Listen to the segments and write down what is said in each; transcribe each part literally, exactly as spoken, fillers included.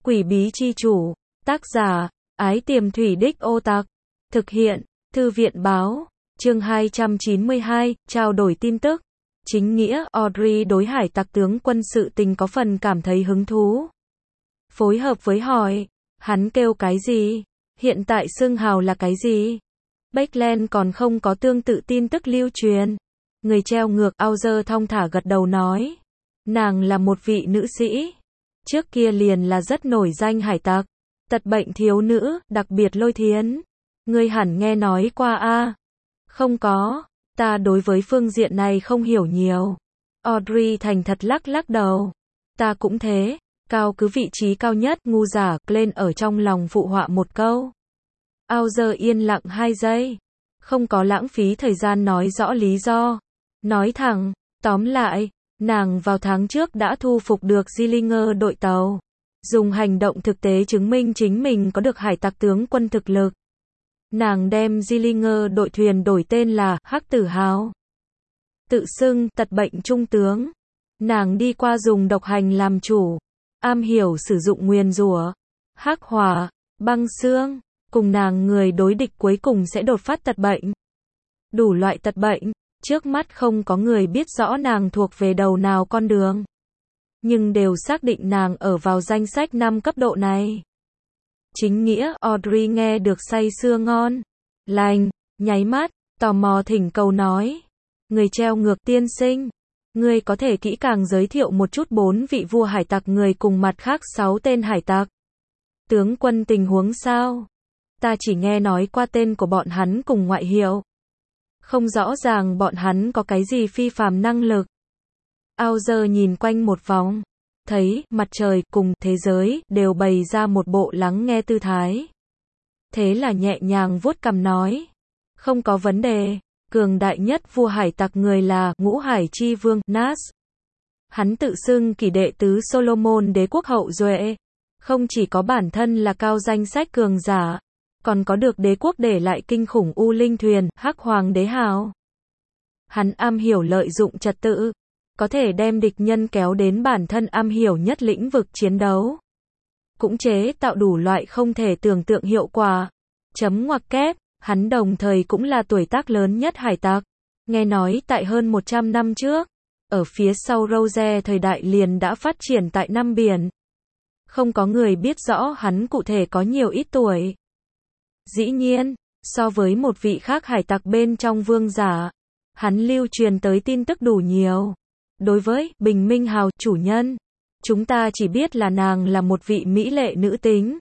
Quỷ bí chi chủ, tác giả, Ái Tiềm Thủy Đích Ô Tặc, thực hiện, Thư viện báo, chương hai trăm chín mươi hai, trao đổi tin tức. Chính nghĩa, Audrey đối hải tặc tướng quân sự tình có phần cảm thấy hứng thú. Phối hợp với hỏi, hắn kêu cái gì? Hiện tại xưng hào là cái gì? Backland còn không có tương tự tin tức lưu truyền. Người treo ngược Auger thong thả gật đầu nói. Nàng là một vị nữ sĩ. Trước kia liền là rất nổi danh hải tặc. Tật bệnh thiếu nữ, đặc biệt Lôi Thiến. Ngươi hẳn nghe nói qua a? Không có, ta đối với phương diện này không hiểu nhiều. Audrey thành thật lắc lắc đầu. Ta cũng thế. Cao cứ vị trí cao nhất, ngu giả, Glenn ở trong lòng phụ họa một câu. Auger yên lặng hai giây. Không có lãng phí thời gian nói rõ lý do. Nói thẳng, tóm lại, nàng vào tháng trước đã thu phục được Zillinger đội tàu. Dùng hành động thực tế chứng minh chính mình có được hải tặc tướng quân thực lực. Nàng đem Zillinger đội thuyền đổi tên là Hắc Tử Hào. Tự xưng tật bệnh trung tướng. Nàng đi qua dùng độc hành làm chủ. Am hiểu sử dụng nguyền rủa, hắc hỏa, băng xương. Cùng nàng người đối địch cuối cùng sẽ đột phát tật bệnh. Đủ loại tật bệnh. Trước mắt không có người biết rõ nàng thuộc về đầu nào con đường. Nhưng đều xác định nàng ở vào danh sách năm cấp độ này. Chính nghĩa, Audrey nghe được say sưa ngon lành, nháy mắt, tò mò thỉnh cầu nói. Người treo ngược tiên sinh, ngươi có thể kỹ càng giới thiệu một chút bốn vị vua hải tặc người cùng mặt khác sáu tên hải tặc. Tướng quân tình huống sao? Ta chỉ nghe nói qua tên của bọn hắn cùng ngoại hiệu. Không rõ ràng bọn hắn có cái gì phi phàm năng lực. Auger nhìn quanh một vòng. Thấy, mặt trời, cùng, thế giới, đều bày ra một bộ lắng nghe tư thái. Thế là nhẹ nhàng vuốt cằm nói. Không có vấn đề. Cường đại nhất vua hải tặc người là, Ngũ Hải Chi Vương, Nas. Hắn tự xưng kỷ đệ tứ Solomon đế quốc hậu duệ. Không chỉ có bản thân là cao danh sách cường giả. Còn có được đế quốc để lại kinh khủng U Linh thuyền, Hắc Hoàng đế hào. Hắn am hiểu lợi dụng trật tự. Có thể đem địch nhân kéo đến bản thân am hiểu nhất lĩnh vực chiến đấu. Cũng chế tạo đủ loại không thể tưởng tượng hiệu quả. Chấm ngoặc kép, hắn đồng thời cũng là tuổi tác lớn nhất hải tặc. Nghe nói tại hơn một trăm năm trước, ở phía sau Rose thời đại liền đã phát triển tại Năm Biển. Không có người biết rõ hắn cụ thể có nhiều ít tuổi. Dĩ nhiên, so với một vị khác hải tặc bên trong vương giả, hắn lưu truyền tới tin tức đủ nhiều. Đối với Bình Minh Hào, chủ nhân, chúng ta chỉ biết là nàng là một vị mỹ lệ nữ tính.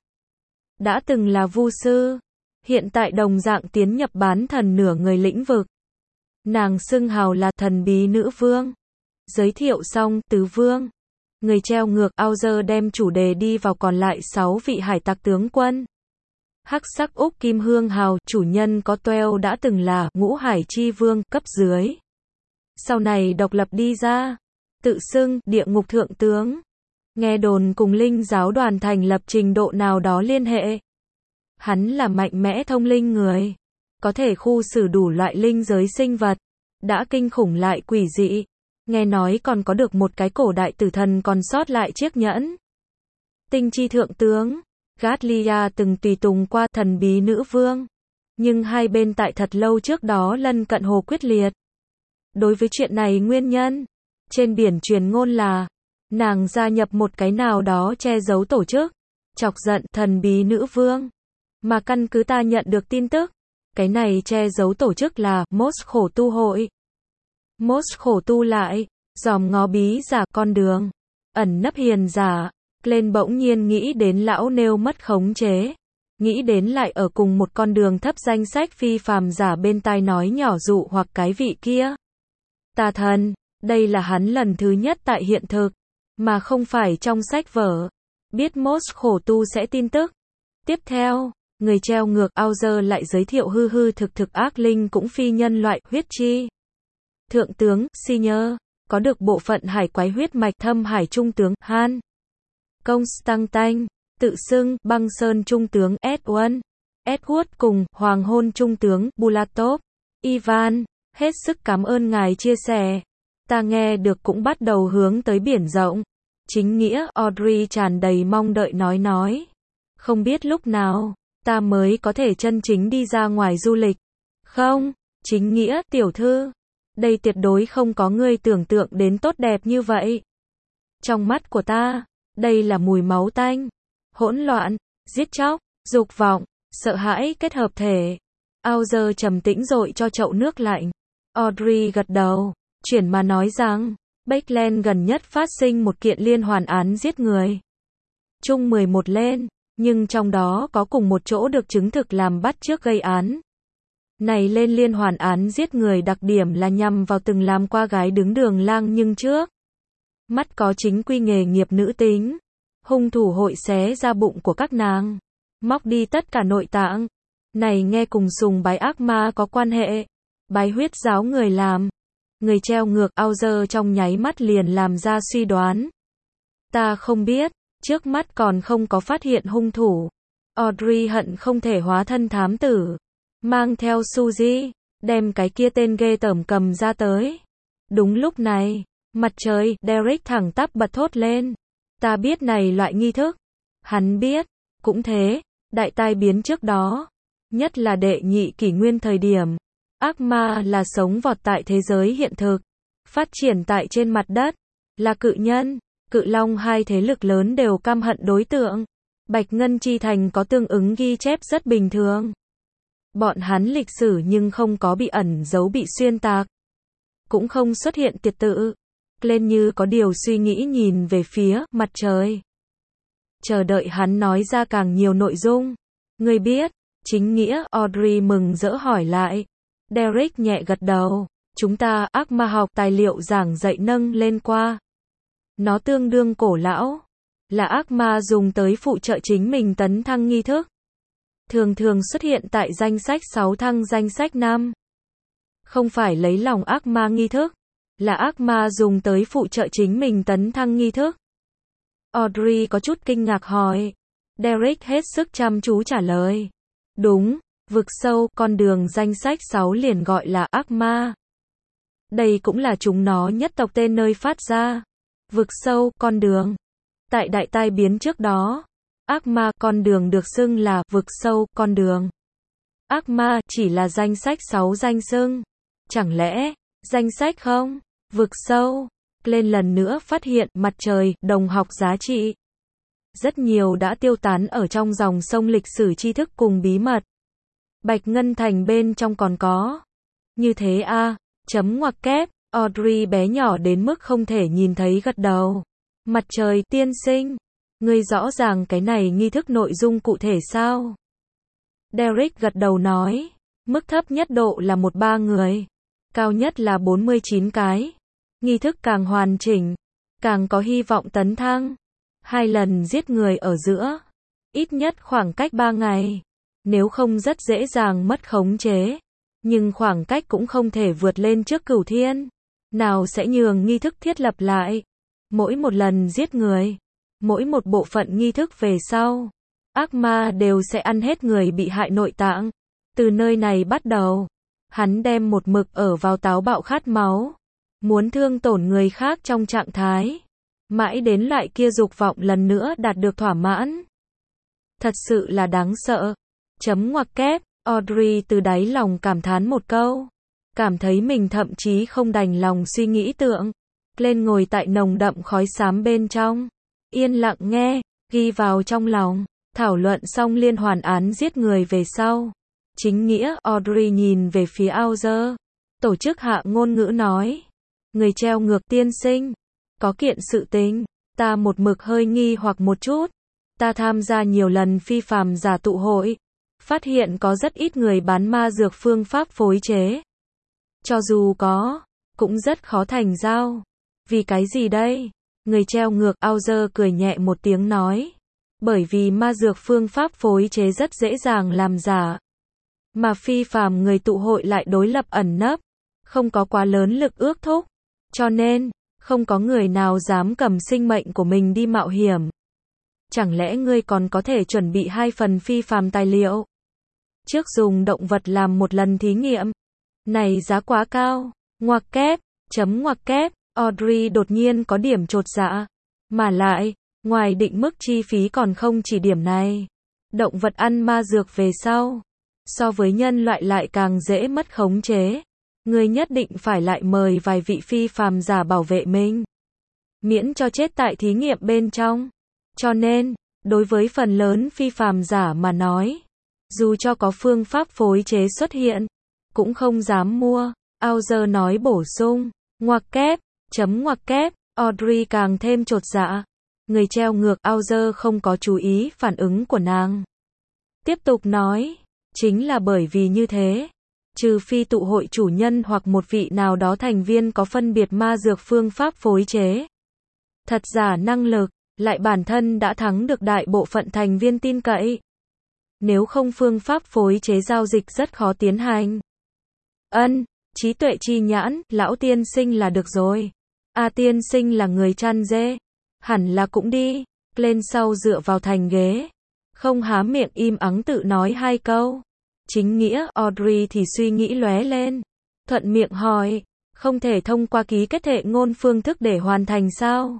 Đã từng là vu sư, hiện tại đồng dạng tiến nhập bán thần nửa người lĩnh vực. Nàng xưng hào là thần bí nữ vương. Giới thiệu xong, tứ vương. Người treo ngược, Auger đem chủ đề đi vào còn lại sáu vị hải tặc tướng quân. Hắc sắc Úc Kim Hương Hào, chủ nhân có Toel đã từng là Ngũ Hải Chi Vương, cấp dưới. Sau này độc lập đi ra, tự xưng địa ngục thượng tướng. Nghe đồn cùng linh giáo đoàn thành lập trình độ nào đó liên hệ. Hắn là mạnh mẽ thông linh người, có thể khu xử đủ loại linh giới sinh vật, đã kinh khủng lại quỷ dị. Nghe nói còn có được một cái cổ đại tử thần còn sót lại chiếc nhẫn. Tinh chi thượng tướng, Gatlia từng tùy tùng qua thần bí nữ vương. Nhưng hai bên tại thật lâu trước đó lân cận hồ quyết liệt. Đối với chuyện này nguyên nhân, trên biển truyền ngôn là, nàng gia nhập một cái nào đó che giấu tổ chức, chọc giận thần bí nữ vương. Mà căn cứ ta nhận được tin tức, cái này che giấu tổ chức là Mos Khổ Tu Hội. Mos Khổ Tu lại, dòm ngó bí giả con đường, ẩn nấp hiền giả. Lên bỗng nhiên nghĩ đến lão nêu mất khống chế. Nghĩ đến lại ở cùng một con đường thấp danh sách phi phàm giả bên tai nói nhỏ dụ hoặc cái vị kia. Tà thần, đây là hắn lần thứ nhất tại hiện thực, mà không phải trong sách vở. Biết Mos Khổ Tu sẽ tin tức. Tiếp theo, người treo ngược Auger lại giới thiệu hư hư thực thực ác linh cũng phi nhân loại huyết chi. Thượng tướng, Senior, có được bộ phận hải quái huyết mạch thâm hải trung tướng, Han. Constantine, tự xưng, băng sơn trung tướng, Edwin. Edward cùng, hoàng hôn trung tướng, Bulatov. Ivan, hết sức cảm ơn ngài chia sẻ. Ta nghe được cũng bắt đầu hướng tới biển rộng. Chính nghĩa, Audrey tràn đầy mong đợi nói nói. Không biết lúc nào, ta mới có thể chân chính đi ra ngoài du lịch. Không, chính nghĩa, tiểu thư. Đây tuyệt đối không có ngươi tưởng tượng đến tốt đẹp như vậy. Trong mắt của ta, đây là mùi máu tanh, hỗn loạn, giết chóc, dục vọng, sợ hãi kết hợp thể. Auger trầm tĩnh dội cho chậu nước lạnh. Audrey gật đầu, chuyển mà nói rằng, Bakeland gần nhất phát sinh một kiện liên hoàn án giết người. Chung mười một lên, nhưng trong đó có cùng một chỗ được chứng thực làm bắt chước gây án. Này lên liên hoàn án giết người đặc điểm là nhằm vào từng làm qua gái đứng đường lang nhưng trước mắt có chính quy nghề nghiệp nữ tính. Hung thủ hội xé ra bụng của các nàng, móc đi tất cả nội tạng. Này nghe cùng sùng bái ác ma có quan hệ. Bái huyết giáo người làm. Người treo ngược, Auger trong nháy mắt liền làm ra suy đoán. Ta không biết, trước mắt còn không có phát hiện hung thủ. Audrey hận không thể hóa thân thám tử, mang theo Suzy, đem cái kia tên ghê tởm cầm ra tới. Đúng lúc này, mặt trời, Derek thẳng tắp bật thốt lên. Ta biết này loại nghi thức. Hắn biết, cũng thế, đại tai biến trước đó, nhất là đệ nhị kỷ nguyên thời điểm, ác ma là sống vọt tại thế giới hiện thực, phát triển tại trên mặt đất, là cự nhân, cự long hai thế lực lớn đều căm hận đối tượng. Bạch Ngân Chi Thành có tương ứng ghi chép rất bình thường. Bọn hắn lịch sử nhưng không có bị ẩn giấu bị xuyên tạc, cũng không xuất hiện tiệt tự. Lên như có điều suy nghĩ nhìn về phía mặt trời, chờ đợi hắn nói ra càng nhiều nội dung. Ngươi biết, chính nghĩa, Audrey mừng rỡ hỏi lại. Derek nhẹ gật đầu. Chúng ta, ác ma học tài liệu giảng dạy nâng lên qua. Nó tương đương cổ lão, là ác ma dùng tới phụ trợ chính mình tấn thăng nghi thức. Thường thường xuất hiện tại danh sách sáu thăng danh sách năm. Không phải lấy lòng ác ma nghi thức, là ác ma dùng tới phụ trợ chính mình tấn thăng nghi thức. Audrey có chút kinh ngạc hỏi. Derek hết sức chăm chú trả lời. Đúng, vực sâu, con đường danh sách sáu liền gọi là ác ma. Đây cũng là chúng nó nhất tộc tên nơi phát ra. Vực sâu, con đường. Tại đại tai biến trước đó, ác ma, con đường được xưng là vực sâu, con đường. Ác ma chỉ là danh sách sáu danh xưng. Chẳng lẽ, danh sách không? Vực sâu. Lên lần nữa phát hiện mặt trời, đồng học giá trị. Rất nhiều đã tiêu tán ở trong dòng sông lịch sử tri thức cùng bí mật. Bạch Ngân Thành bên trong còn có. Như thế a à, chấm ngoặc kép, Audrey bé nhỏ đến mức không thể nhìn thấy gật đầu. Mặt trời, tiên sinh. Ngươi rõ ràng cái này nghi thức nội dung cụ thể sao? Derek gật đầu nói. Mức thấp nhất độ là một ba người. Cao nhất là bốn mươi chín cái. Nghi thức càng hoàn chỉnh, càng có hy vọng tấn thăng. Hai lần giết người ở giữa, ít nhất khoảng cách ba ngày. Nếu không rất dễ dàng mất khống chế. Nhưng khoảng cách cũng không thể vượt lên trước cửu thiên. Nào sẽ nhường nghi thức thiết lập lại. Mỗi một lần giết người, mỗi một bộ phận nghi thức về sau, ác ma đều sẽ ăn hết người bị hại nội tạng. Từ nơi này bắt đầu, hắn đem một mực ở vào táo bạo khát máu, muốn thương tổn người khác trong trạng thái, mãi đến loại kia dục vọng lần nữa đạt được thỏa mãn. Thật sự là đáng sợ. Chấm ngoặc kép, Audrey từ đáy lòng cảm thán một câu. Cảm thấy mình thậm chí không đành lòng suy nghĩ tượng. Lên ngồi tại nồng đậm khói xám bên trong. Yên lặng nghe, ghi vào trong lòng. Thảo luận xong liên hoàn án giết người về sau. Chính nghĩa, Audrey nhìn về phía Auger. Tổ chức hạ ngôn ngữ nói. Người treo ngược tiên sinh. Có kiện sự tình. Ta một mực hơi nghi hoặc một chút. Ta tham gia nhiều lần phi phàm giả tụ hội. Phát hiện có rất ít người bán ma dược phương pháp phối chế. Cho dù có, cũng rất khó thành giao. Vì cái gì đây? Người treo ngược, Auger cười nhẹ một tiếng nói. Bởi vì ma dược phương pháp phối chế rất dễ dàng làm giả. Mà phi phàm người tụ hội lại đối lập ẩn nấp. Không có quá lớn lực ước thúc. Cho nên, không có người nào dám cầm sinh mệnh của mình đi mạo hiểm. Chẳng lẽ ngươi còn có thể chuẩn bị hai phần phi phàm tài liệu? Trước dùng động vật làm một lần thí nghiệm. Này giá quá cao. Ngoặc kép, chấm ngoặc kép, Audrey đột nhiên có điểm chột dạ. Mà lại, ngoài định mức chi phí còn không chỉ điểm này. Động vật ăn ma dược về sau, so với nhân loại lại càng dễ mất khống chế. Ngươi nhất định phải lại mời vài vị phi phàm giả bảo vệ mình, miễn cho chết tại thí nghiệm bên trong. Cho nên, đối với phần lớn phi phàm giả mà nói, dù cho có phương pháp phối chế xuất hiện, cũng không dám mua. Auger nói bổ sung, ngoặc kép, chấm ngoặc kép, Audrey càng thêm chột dạ. Người treo ngược Auger không có chú ý phản ứng của nàng. Tiếp tục nói, chính là bởi vì như thế, trừ phi tụ hội chủ nhân hoặc một vị nào đó thành viên có phân biệt ma dược phương pháp phối chế, thật giả năng lực, lại bản thân đã thắng được đại bộ phận thành viên tin cậy. Nếu không phương pháp phối chế giao dịch rất khó tiến hành. Ân, trí tuệ chi nhãn, lão tiên sinh là được rồi. A tiên sinh là người chăn dê. Hẳn là cũng đi. Lên sau dựa vào thành ghế. Không há miệng im ắng tự nói hai câu. Chính nghĩa, Audrey thì suy nghĩ lóe lên. Thuận miệng hỏi, không thể thông qua ký kết hệ ngôn phương thức để hoàn thành sao?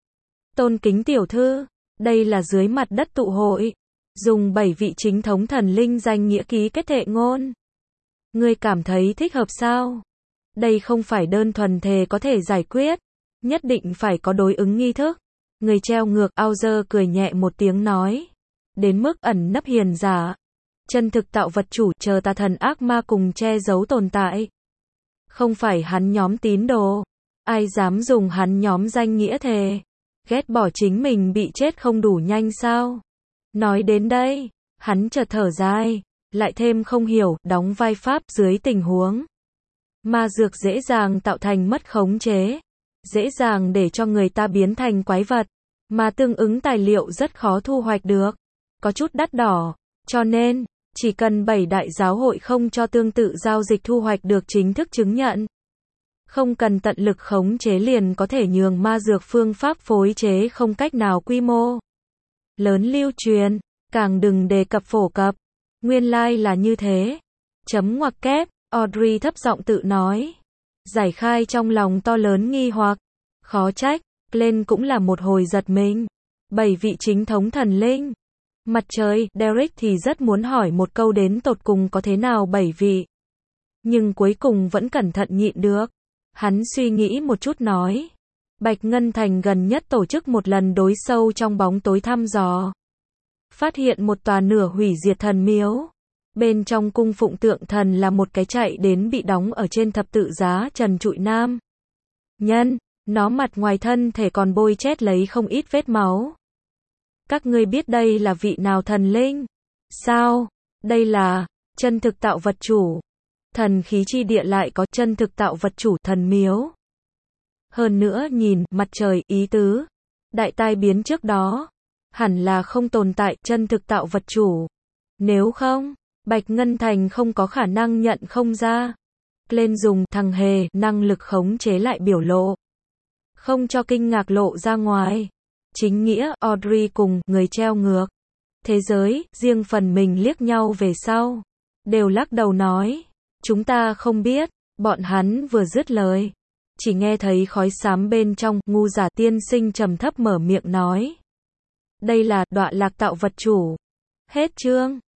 Tôn kính tiểu thư, đây là dưới mặt đất tụ hội. Dùng bảy vị chính thống thần linh danh nghĩa ký kết hệ ngôn. Ngươi cảm thấy thích hợp sao? Đây không phải đơn thuần thề có thể giải quyết. Nhất định phải có đối ứng nghi thức. Người treo ngược Auger cười nhẹ một tiếng nói. Đến mức ẩn nấp hiền giả. Chân thực tạo vật chủ chờ tà thần ác ma cùng che giấu tồn tại. Không phải hắn nhóm tín đồ. Ai dám dùng hắn nhóm danh nghĩa thề. Ghét bỏ chính mình bị chết không đủ nhanh sao? Nói đến đây, hắn chợt thở dài, lại thêm không hiểu, đóng vai pháp dưới tình huống. Ma dược dễ dàng tạo thành mất khống chế, dễ dàng để cho người ta biến thành quái vật, mà tương ứng tài liệu rất khó thu hoạch được, có chút đắt đỏ, cho nên, chỉ cần bảy đại giáo hội không cho tương tự giao dịch thu hoạch được chính thức chứng nhận. Không cần tận lực khống chế liền có thể nhường ma dược phương pháp phối chế không cách nào quy mô lớn lưu truyền, càng đừng đề cập phổ cập. Nguyên lai là như thế. Chấm ngoặc kép, Audrey thấp giọng tự nói. Giải khai trong lòng to lớn nghi hoặc. Khó trách, lên cũng là một hồi giật mình. Bảy vị chính thống thần linh. Mặt trời, Derek thì rất muốn hỏi một câu đến tột cùng có thế nào bảy vị. Nhưng cuối cùng vẫn cẩn thận nhịn được. Hắn suy nghĩ một chút nói. Bạch Ngân Thành gần nhất tổ chức một lần đối sâu trong bóng tối thăm dò. Phát hiện một tòa nửa hủy diệt thần miếu. Bên trong cung phụng tượng thần là một cái chạy đến bị đóng ở trên thập tự giá trần trụi nam nhân. Nó mặt ngoài thân thể còn bôi chét lấy không ít vết máu. Các ngươi biết đây là vị nào thần linh? Sao? Đây là chân thực tạo vật chủ. Thần khí chi địa lại có chân thực tạo vật chủ thần miếu. Hơn nữa nhìn mặt trời ý tứ. Đại tai biến trước đó. Hẳn là không tồn tại chân thực tạo vật chủ. Nếu không, Bạch Ngân Thành không có khả năng nhận không ra. Lên dùng thằng hề năng lực khống chế lại biểu lộ. Không cho kinh ngạc lộ ra ngoài. Chính nghĩa, Audrey cùng người treo ngược. Thế giới, riêng phần mình liếc nhau về sau. Đều lắc đầu nói. Chúng ta không biết. Bọn hắn vừa dứt lời. Chỉ nghe thấy khói xám bên trong, ngu giả tiên sinh trầm thấp mở miệng nói. Đây là đọa lạc tạo vật chủ. Hết chương.